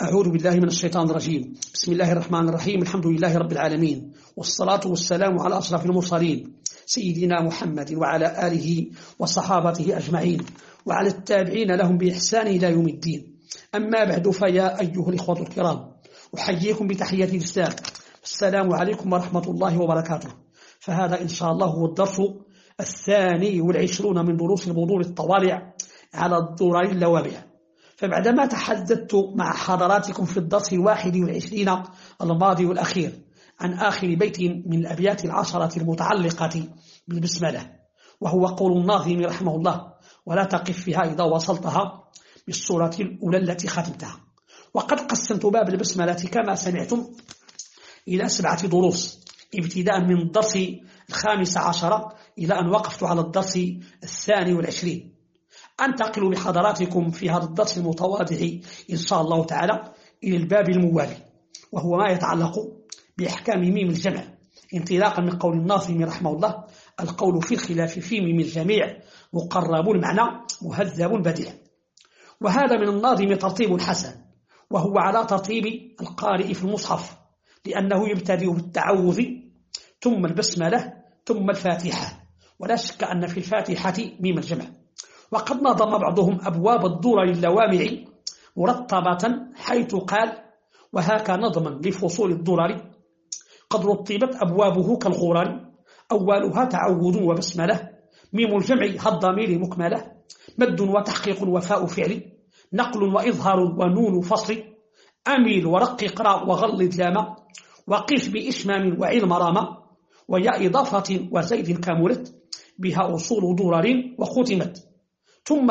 أعوذ بالله من الشيطان الرجيم. بسم الله الرحمن الرحيم. الحمد لله رب العالمين، والصلاة والسلام على أشرف المرسلين سيدنا محمد وعلى آله وصحابته أجمعين وعلى التابعين لهم بإحسان إلى يوم الدين. أما بعد، فيا أيها الإخوة الكرام، أحييكم بتحية الإسلام. السلام عليكم ورحمة الله وبركاته. فهذا إن شاء الله هو الدرس 22 من دروس البذور الطوالع على الدرر اللوامع. فبعدما تحدثت مع حضراتكم في الدرس 21 الماضي والأخير عن آخر بيت من الأبيات 10 المتعلقة بالبسملة، وهو قول الناظم رحمه الله: ولا تقف فيها إذا وصلتها بالصورة الأولى التي ختمتها. وقد قسمت باب البسملة كما سمعتم إلى 7 دروس، ابتداء من الدرس 15 إلى أن وقفت على الدرس 22. أنتقل بحضراتكم في هذا الدرس المتواضع إن شاء الله تعالى إلى الباب الموالي، وهو ما يتعلق بإحكام ميم الجمع، انطلاقا من قول الناظم رحمه الله: القول في الخلاف في ميم الجميع مقرب المعنى مهذب بديع. وهذا من الناظم ترتيب حسن، وهو على ترتيب القارئ في المصحف، لأنه يبتدئ بالتعوذ ثم البسملة ثم الفاتحة، ولا شك أن في الفاتحة ميم الجمع. وقد نظم بعضهم أبواب الدرر اللوامع مرتبة، حيث قال: وهاك نظما لفصول الدرر قد رتبت أبوابه كالغرر، أولها تعوذ وبسملة، ميم الجمع هالضمير مكملة، مد وتحقيق وفاء فعل، نقل وإظهار ونون فصل، أميل ورق اقرأ وغلظ لاما، وقف بإشمام وعلم راما، ويا إضافة وزيد كاملت، بها أصول درر وختمت، ثم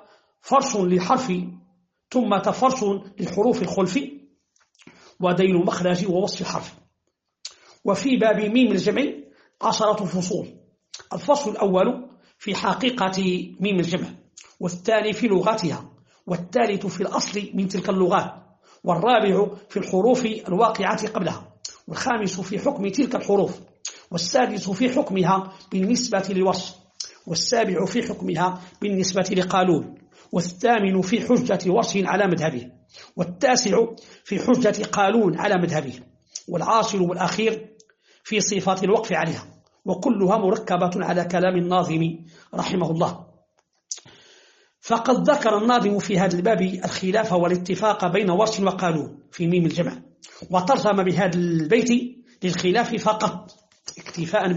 فرش للحروف الخلف، ودين مخرج ووصف الحرف. وفي باب ميم الجمع 10 فصول: الفصل الأول في حقيقة ميم الجمع، والثاني في لغتها، والثالث في الأصل من تلك اللغات، والرابع في الحروف الواقعة قبلها، والخامس في حكم تلك الحروف، والسادس في حكمها بالنسبة لوصف، والسابع في حكمها بالنسبة لقالون، والثامن في حجة وصف على مذهبه، والتاسع في حجة قالون على مذهبه، والعاشر والأخير في صفات الوقف عليها، وكلها مركبة على كلام الناظم رحمه الله. فقد ذكر الناظم في هذا الباب الخلاف والاتفاق بين ورش وقالون في ميم الجمع، وترجم بهذا البيت للخلاف فقط، اكتفاء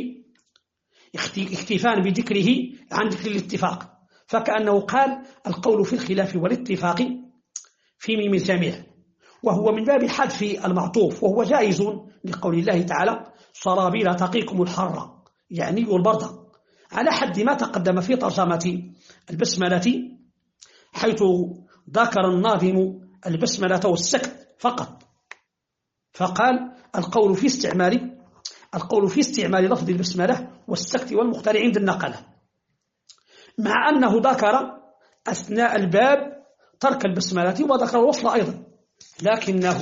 بذكره عن ذكر الاتفاق، فكأنه قال: القول في الخلاف والاتفاق في ميم الجميع، وهو من باب حذف المعطوف، وهو جائز لقول الله تعالى: سرابيل تقيكم الحر، يعني البرد، على حد ما تقدم في ترجمة البسملة، حيث ذكر الناظم البسملة والسكت فقط، فقال: القول في استعمال لفظ البسملة والسكت والمختار عند النقلة، مع أنه ذكر أثناء الباب ترك البسملة وذكر الوصل أيضا، لكنه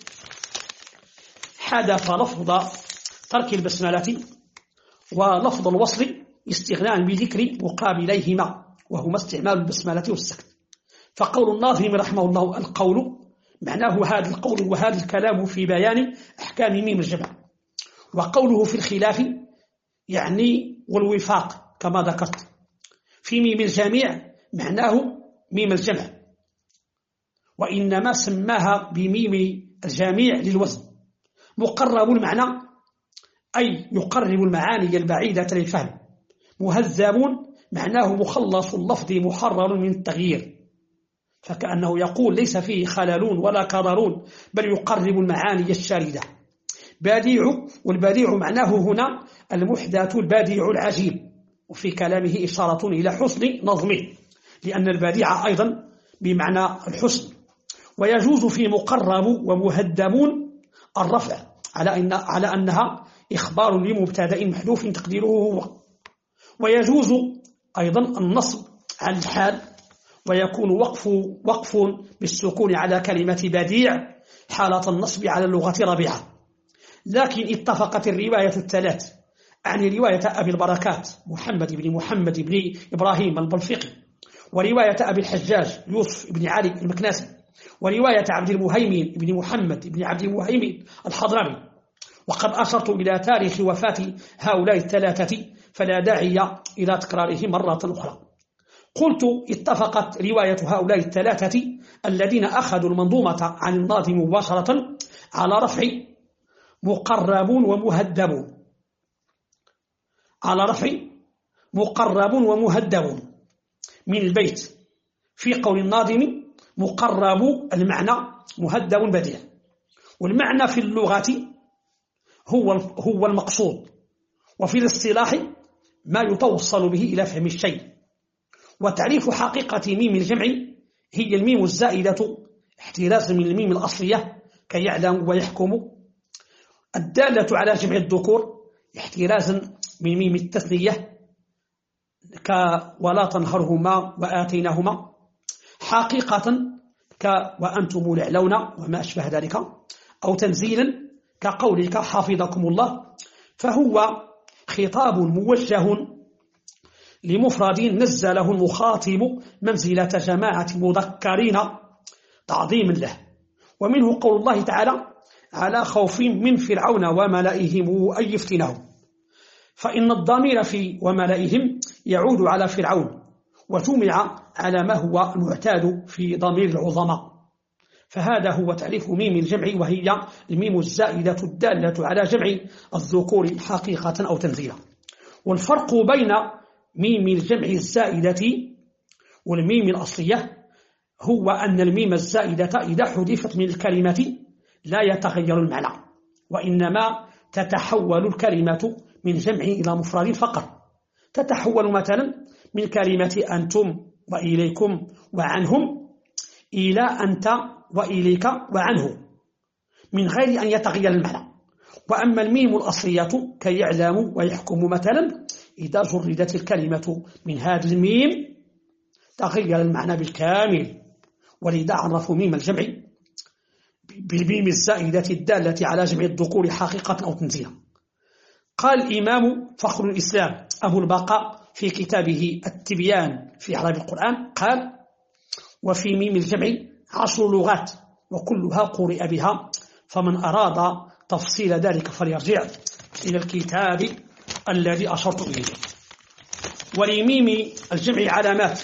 حذف لفظ ترك البسملة ولفظ الوصل استغناء بذكر مقابليهما، وهما استعمال البسملة والسكت. فقول الناظم رحمه الله: القول معناه هذا القول وهذا الكلام في بيان أحكام ميم الجمع، وقوله في الخلاف يعني والوفاق كما ذكرت. في ميم الجميع معناه ميم الجمع، وإنما سماها بميم الجميع للوزن. مقرب المعنى أي يقرب المعاني البعيدة للفهم. مهذب معناه مخلص اللفظ محرر من التغيير، فكأنه يقول: ليس فيه خلل ولا كرر، بل يقرب المعاني الشاردة. باديع، والبديع معناه هنا المحدث الباديع العجيب، وفي كلامه إشارة إلى حسن نظمه، لأن البديع أيضا بمعنى الحسن. ويجوز في مقرب ومهدمون الرفع على أنها إخبار لمبتدأ محذوف تقديره هو. ويجوز أيضا النصب على الحال، ويكون وقف بالسكون على كلمة بديع حالة النصب على اللغة ربيعة. لكن اتفقت الرواية الثلاث عن رواية أبي البركات محمد بن إبراهيم البلفقي، ورواية أبي الحجاج يوسف بن علي المكناسي، ورواية عبد المهيمن بن محمد بن عبد المهيمن الحضرمي. وقد أشرت إلى تاريخ وفاة هؤلاء الثلاثة فلا داعي إلى تكراره مرة أخرى. قلت اتفقت رواية هؤلاء الثلاثة الذين أخذوا المنظومة عن الناظم مباشرة على رفع مقربون ومهذبون، على رفع مقربون ومهذبون من البيت في قول الناظم مقرب المعنى مهذب بديع، والمعنى في اللغة هو المقصود، وفي الاصطلاح ما يتوصل به إلى فهم الشيء. وتعريف حقيقة ميم الجمع هي الميم الزائدة احترازا من الميم الأصلية كيعلم ويحكم، الدالة على جمع الذكور احترازا من ميم التثنية ولا تنهرهما وآتيناهما، حقيقة وأنتم الأعلون وما أشبه ذلك، أو تنزيلا كقولك حافظكم الله، فهو خطاب موجه لمفرد نزله المخاطب منزلة جماعة مذكرين تعظيما له. ومنه قول الله تعالى على خوف من فرعون وملئهم أن يفتنهم، فإن الضمير في وملئهم يعود على فرعون وجمع على ما هو المعتاد في ضمير العظماء. فهذا هو تعريف ميم الجمع، وهي الميم الزائدة الدالة على جمع الذكور حقيقة أو تنزيلا. والفرق بين ميم الجمع الزائدة والميم الأصلية هو أن الميم الزائدة إذا حذفت من الكلمة لا يتغير المعنى، وإنما تتحول الكلمة من جمع إلى مفرد فقط. تتحول مثلا من كلمة أنتم وإليكم وعنهم إلى أنت وإليك وعنه من غير أن يتغير المعنى. وأما الميم الأصلية كي يعلم ويحكم مثلا إذا جردت الكلمة من هذا الميم تغير المعنى بالكامل، ولذا عرفوا ميم الجمع بالميم الزائدة الدالة على جمع الذكور حقيقة أو تنزيلا. قال الإمام فخر الإسلام أبو البقاء في كتابه التبيان في إعراب القرآن قال: وفي ميم الجمع 10 لغات وكلها قرئ بها، فمن أراد تفصيل ذلك فليرجع إلى الكتاب الذي أشرت إليه. ولميم الجمع علامات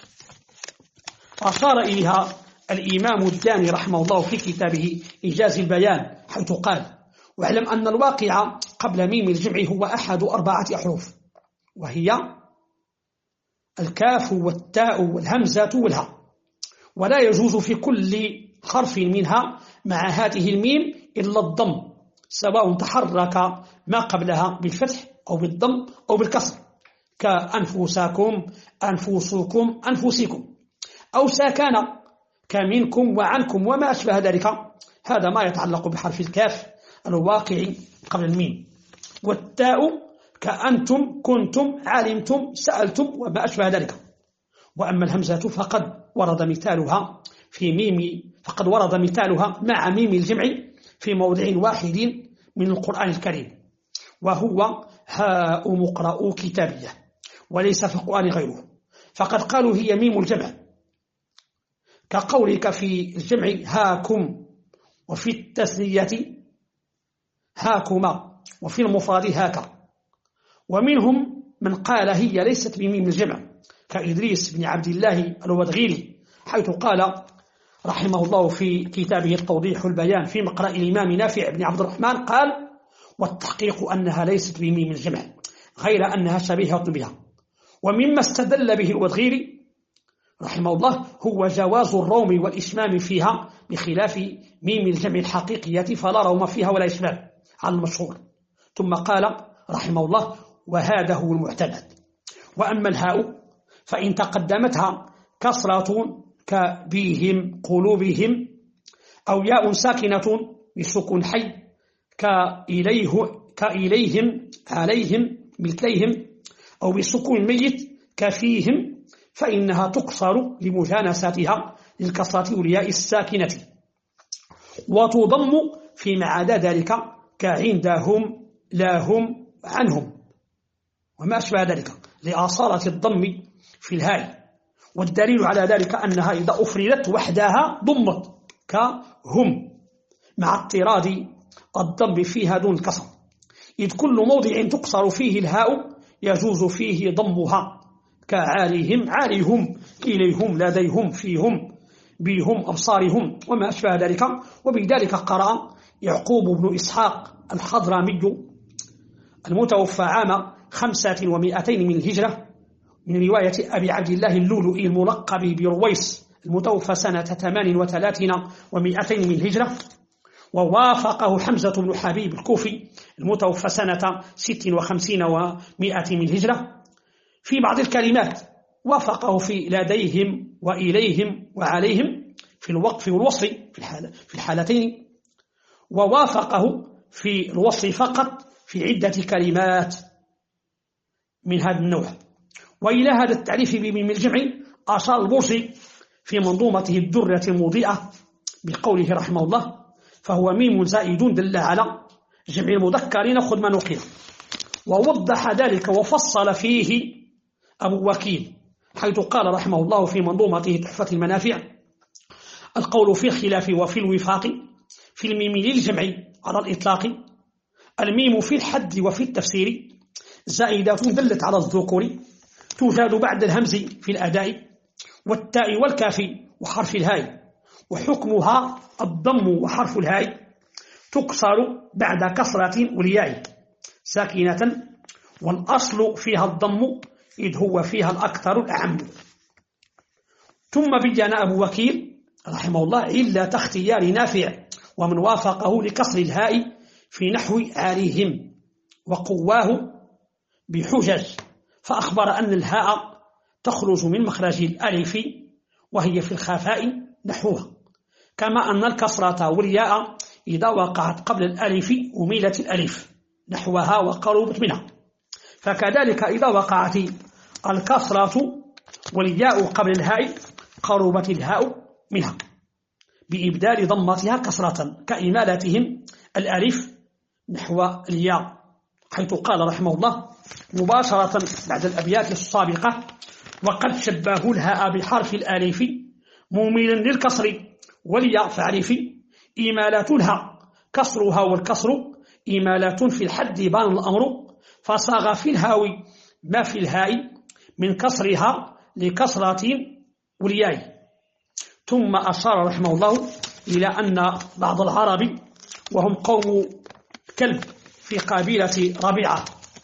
أشار إليها الإمام الداني رحمه الله في كتابه إيجاز البيان، حيث قال: واعلم أن الواقع قبل ميم الجمع هو أحد 4 أحرف، وهي الكاف والتاء والهمزة والهاء، ولا يجوز في كل حرف منها مع هذه الميم إلا الضم، سواء تحرك ما قبلها بالفتح أو بالضم أو بالكسر، كأنفسكم أنفسكم أنفسكم، أو ساكن كمنكم وعنكم وما أشبه ذلك. هذا ما يتعلق بحرف الكاف الواقع قبل الميم. والتاء كأنتم كنتم علمتم سألتم وما أشبه ذلك. وأما الهمزة فقد ورد مثالها مع ميم الجمع في موضع واحد من القرآن الكريم، وهو هاء مقرأ كتابية، وليس في القرآن غيره، فقد قالوا هي ميم الجمع، كقولك في الجمع هاكم، وفي التثنية هاكما، وفي المفرد هاكا. ومنهم من قال هي ليست بميم الجمع كإدريس بن عبد الله الودغيلي، حيث قال رحمه الله في كتابه التوضيح البيان في مقرأ الإمام نافع بن عبد الرحمن قال: والتحقيق أنها ليست بميم الجمع غير أنها شبيهة بها. ومما استدل به الودغيلي رحمه الله هو جواز الروم والإشمام فيها بخلاف ميم الجمع الحقيقية فلا روم فيها ولا إشمام على المشهور. ثم قال رحمه الله: وهذا هو المعتمد. وأما الهاء فإن تقدمتها كسرة كبيهم قلوبهم، أو ياء ساكنة بسكون حي كإليهم عليهم مثليهم، أو بسكون ميت كفيهم، فإنها تكسر لمجانستها للكسرة والياء الساكنة، وتضم فيما عدا ذلك كعندهم لاهم عنهم وما أشبه ذلك لآصالة الضم في الهاء. والدليل على ذلك أنها إذا أفردت وحدها ضمت كهم، مع اضطراد الضم فيها دون الكسر، إذ كل موضع تقصر فيه الهاء يجوز فيه ضمها، كعاليهم عاليهم، إليهم لديهم فيهم بهم أبصارهم وما أشبه ذلك. وبذلك قرأ يعقوب بن إسحاق الحضرمي المتوفى عام 500 من الهجرة، من رواية أبي عبد الله اللؤلؤي الملقب برويس المتوفى سنة 38 و200 من الهجرة، ووافقه حمزة بن حبيب الكوفي المتوفى سنة 56 و100 من الهجرة في بعض الكلمات، وافقه في لديهم وإليهم وعليهم في الوقف والوصل في الحالتين، ووافقه في الوصل فقط في عدة كلمات من هذا النوع. وإلى هذا التعريف بميم الجمع أشار البرصي في منظومته الدرة المضيئة بقوله رحمه الله: فهو ميم زائد دل على جمع المذكر خذ ما نقل. ووضح ذلك وفصل فيه أبو وكيل حيث قال رحمه الله في منظومته تحفة المنافع: القول في الخلاف وفي الوفاق في الميم للجمع على الإطلاق، الميم في الحد وفي التفسير زائدة دلت على الذكور، توجد بعد الهمز في الأداء والتاء والكاف وحرف الهاء، وحكمها الضم وحرف الهاء، تكسر بعد كسرة والياء ساكنة، والأصل فيها الضم إذ هو فيها الأكثر الأعم. ثم بيّن أبو وكيل رحمه الله علة اختيار نافع ومن وافقه لكسر الهاء في نحو عليهم، وقواه بحجج، فأخبر أن الهاء تخرج من مخرج الألف وهي في الخفاء نحوها، كما أن الكسرة والياء إذا وقعت قبل الألف أميلت الألف نحوها وقربت منها، فكذلك إذا وقعت الكسرة والياء قبل الهاء قربت الهاء منها بإبدال ضمتها كسرة، كإمالتهم الألف نحو الياء، حيث قال رحمه الله مباشرة بعد الأبيات السابقة: وقد شبهوا الهاء بحرف الألف مميلا للكسر والياء فاعرف، إمالات الهاء كسرها والكسر إمالات في الحد بان الأمر، فصاغ في الهاوي ما في الهاء من كسرها لكسرة والياء. ثم أشار رحمه الله إلى أن بعض العرب وهم قوم كلب في قبيلة ربيعة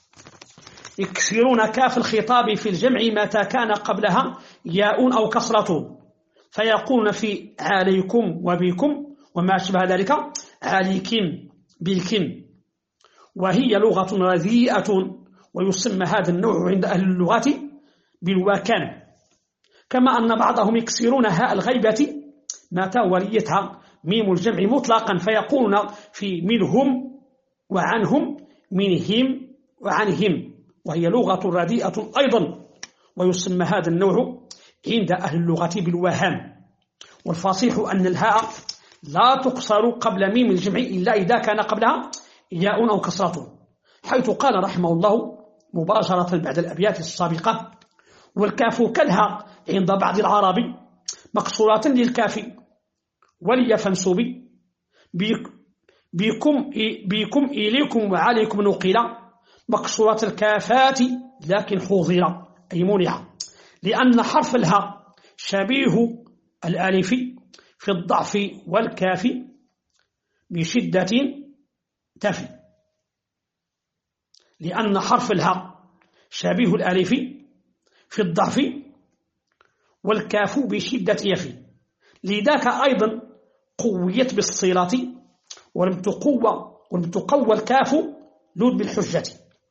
يكسرون كاف الخطاب في الجمع متى كان قبلها ياء أو كسرة، فيقولون في عليكم وبكم وما أشبه ذلك عليكم بكم، وهي لغة رديئة، ويسمى هذا النوع عند أهل اللغة بالواكان. كما أن بعضهم يكسرون هاء الغيبة متى وليتها ميم الجمع مطلقا، فيقولون في منهم وعنهم منهم وعنهم، وهي لغة رديئة أيضا، ويسمى هذا النوع عند أهل اللغة بالوهام. والفصيح أن الهاء لا تقصر قبل ميم الجمع إلا إذا كان قبلها ياء أو كسرة، حيث قال رحمه الله مباشرة بعد الأبيات السابقة: والكاف كالها عند بعض العرب مقصورة للكاف ولي فانسوب بكم إليكم وعليكم نقل، مقصورة الكافات لكن حوضر أي منع، لأن حرف الهاء شبيه الألف في الضعف والكاف بشدة تفي، لأن حرف الهاء شبيه الألف في الضعف والكاف بشدة يفي، لذاك أيضا قويت بالصلة ولم تقوى الكاف لود بالحجة.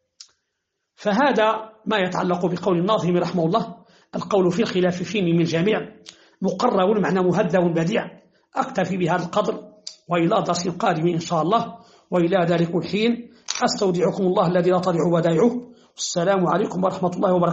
فهذا ما يتعلق بقول الناظم رحمه الله: القول في الخلاف في ميم الجميع مقرر والمعنى مهذب بديع. أكتفي بهذا القدر، وإلى درس قادم إن شاء الله، وإلى ذلك الحين أستودعكم الله الذي لا تضيع ودائعه. السلام عليكم ورحمة الله وبركاته.